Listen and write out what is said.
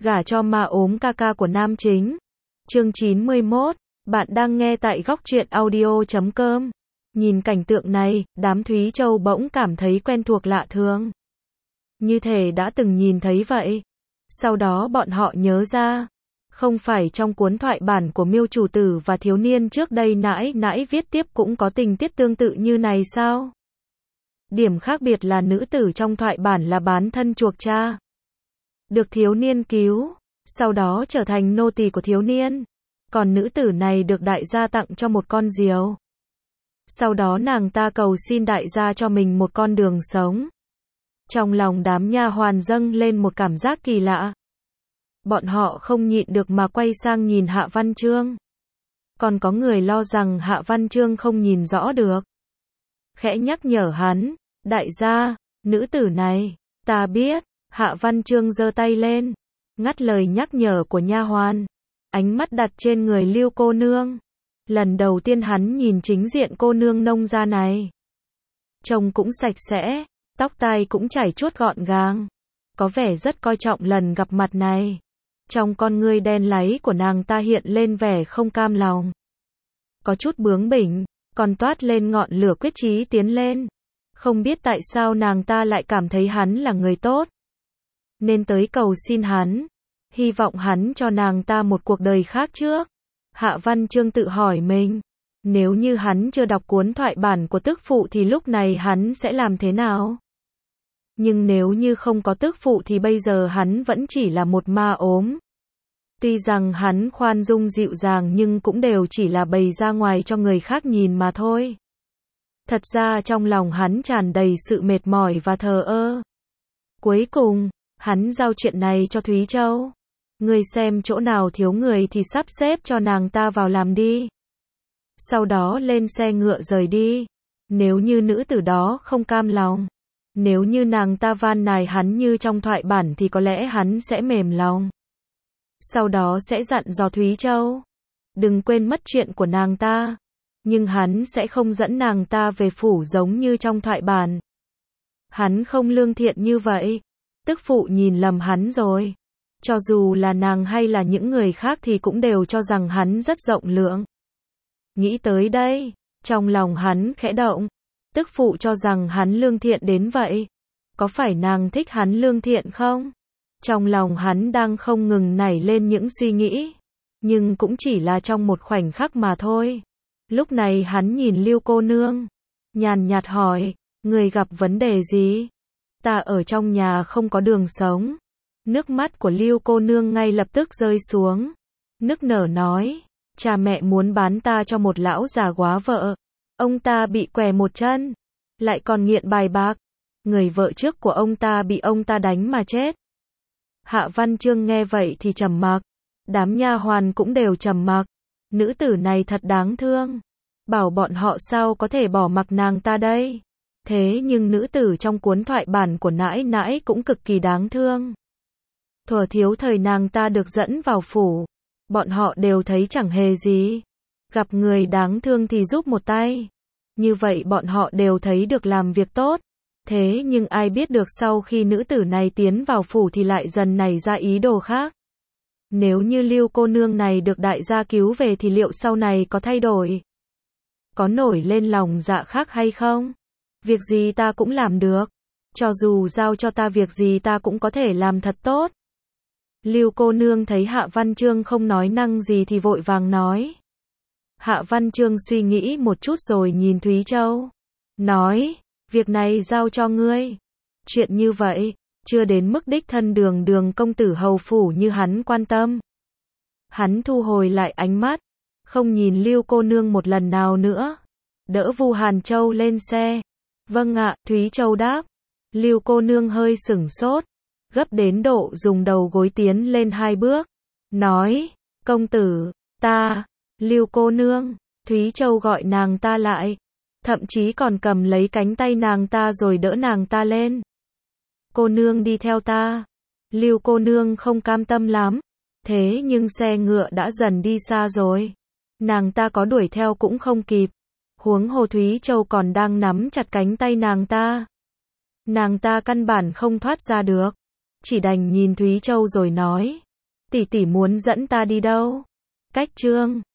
Gả cho ma ốm ca ca của nam chính. Chương 91, bạn đang nghe tại góc truyện audio.com. Nhìn cảnh tượng này, đám Thúy Châu bỗng cảm thấy quen thuộc lạ thường. Như thể đã từng nhìn thấy vậy. Sau đó bọn họ nhớ ra, không phải trong cuốn thoại bản của Miêu chủ tử và thiếu niên trước đây nãi nãi viết tiếp cũng có tình tiết tương tự như này sao? Điểm khác biệt là nữ tử trong thoại bản là bán thân chuộc cha, được thiếu niên cứu, sau đó trở thành nô tỳ của thiếu niên. Còn nữ tử này được đại gia tặng cho một con diều. Sau đó nàng ta cầu xin đại gia cho mình một con đường sống. Trong lòng đám nha hoàn dâng lên một cảm giác kỳ lạ. Bọn họ không nhịn được mà quay sang nhìn Hạ Văn Chương. Còn có người lo rằng Hạ Văn Chương không nhìn rõ được. Khẽ nhắc nhở hắn, đại gia, nữ tử này, ta biết. Hạ Văn Chương giơ tay lên, ngắt lời nhắc nhở của nha hoàn, ánh mắt đặt trên người Lưu cô nương. Lần đầu tiên hắn nhìn chính diện cô nương nông gia này. Trông cũng sạch sẽ, tóc tai cũng chải chuốt gọn gàng, có vẻ rất coi trọng lần gặp mặt này. Trong con ngươi đen láy của nàng ta hiện lên vẻ không cam lòng, có chút bướng bỉnh, còn toát lên ngọn lửa quyết chí tiến lên. Không biết tại sao nàng ta lại cảm thấy hắn là người tốt, nên tới cầu xin hắn, hy vọng hắn cho nàng ta một cuộc đời khác trước. Hạ Văn Chương tự hỏi mình, nếu như hắn chưa đọc cuốn thoại bản của tức phụ thì lúc này hắn sẽ làm thế nào? Nhưng nếu như không có tức phụ thì bây giờ hắn vẫn chỉ là một ma ốm. Tuy rằng hắn khoan dung dịu dàng nhưng cũng đều chỉ là bày ra ngoài cho người khác nhìn mà thôi. Thật ra trong lòng hắn tràn đầy sự mệt mỏi và thờ ơ. Cuối cùng, hắn giao chuyện này cho Thúy Châu. Ngươi xem chỗ nào thiếu người thì sắp xếp cho nàng ta vào làm đi. Sau đó lên xe ngựa rời đi. Nếu như nữ tử đó không cam lòng, nếu như nàng ta van nài hắn như trong thoại bản thì có lẽ hắn sẽ mềm lòng. Sau đó sẽ dặn dò Thúy Châu, đừng quên mất chuyện của nàng ta. Nhưng hắn sẽ không dẫn nàng ta về phủ giống như trong thoại bản. Hắn không lương thiện như vậy. Tức phụ nhìn lầm hắn rồi. Cho dù là nàng hay là những người khác thì cũng đều cho rằng hắn rất rộng lượng. Nghĩ tới đây, trong lòng hắn khẽ động. Tức phụ cho rằng hắn lương thiện đến vậy. Có phải nàng thích hắn lương thiện không? Trong lòng hắn đang không ngừng nảy lên những suy nghĩ. Nhưng cũng chỉ là trong một khoảnh khắc mà thôi. Lúc này hắn nhìn Lưu cô nương, nhàn nhạt hỏi, người gặp vấn đề gì? Ta ở trong nhà không có đường sống. Nước mắt của Lưu cô nương ngay lập tức rơi xuống. Nức nở nói, cha mẹ muốn bán ta cho một lão già góa vợ. Ông ta bị què một chân, lại còn nghiện bài bạc. Người vợ trước của ông ta bị ông ta đánh mà chết. Hạ Văn Chương nghe vậy thì trầm mặc. Đám nha hoàn cũng đều trầm mặc. Nữ tử này thật đáng thương. Bảo bọn họ sao có thể bỏ mặc nàng ta đây. Thế nhưng nữ tử trong cuốn thoại bản của nãi nãi cũng cực kỳ đáng thương. Thuở thiếu thời nàng ta được dẫn vào phủ. Bọn họ đều thấy chẳng hề gì. Gặp người đáng thương thì giúp một tay. Như vậy bọn họ đều thấy được làm việc tốt. Thế nhưng ai biết được sau khi nữ tử này tiến vào phủ thì lại dần nảy ra ý đồ khác. Nếu như Lưu cô nương này được đại gia cứu về thì liệu sau này có thay đổi? Có nổi lên lòng dạ khác hay không? Việc gì ta cũng làm được. Cho dù giao cho ta việc gì ta cũng có thể làm thật tốt. Lưu cô nương thấy Hạ Văn Chương không nói năng gì thì vội vàng nói. Hạ Văn Chương suy nghĩ một chút rồi nhìn Thúy Châu. Nói, việc này giao cho ngươi. Chuyện như vậy, chưa đến mức đích thân đường công tử hầu phủ như hắn quan tâm. Hắn thu hồi lại ánh mắt, không nhìn Lưu cô nương một lần nào nữa. Đỡ Vu Hàn Châu lên xe. Vâng ạ, Thúy Châu đáp. Lưu cô nương hơi sửng sốt, gấp đến độ dùng đầu gối tiến lên 2 bước. Nói, công tử, ta, Lưu cô nương. Thúy Châu gọi nàng ta lại. Thậm chí còn cầm lấy cánh tay nàng ta rồi đỡ nàng ta lên. Cô nương đi theo ta. Lưu cô nương không cam tâm lắm. Thế nhưng xe ngựa đã dần đi xa rồi. Nàng ta có đuổi theo cũng không kịp. Huống hồ Thúy Châu còn đang nắm chặt cánh tay nàng ta. Nàng ta căn bản không thoát ra được. Chỉ đành nhìn Thúy Châu rồi nói. Tỷ tỷ muốn dẫn ta đi đâu? Cách chương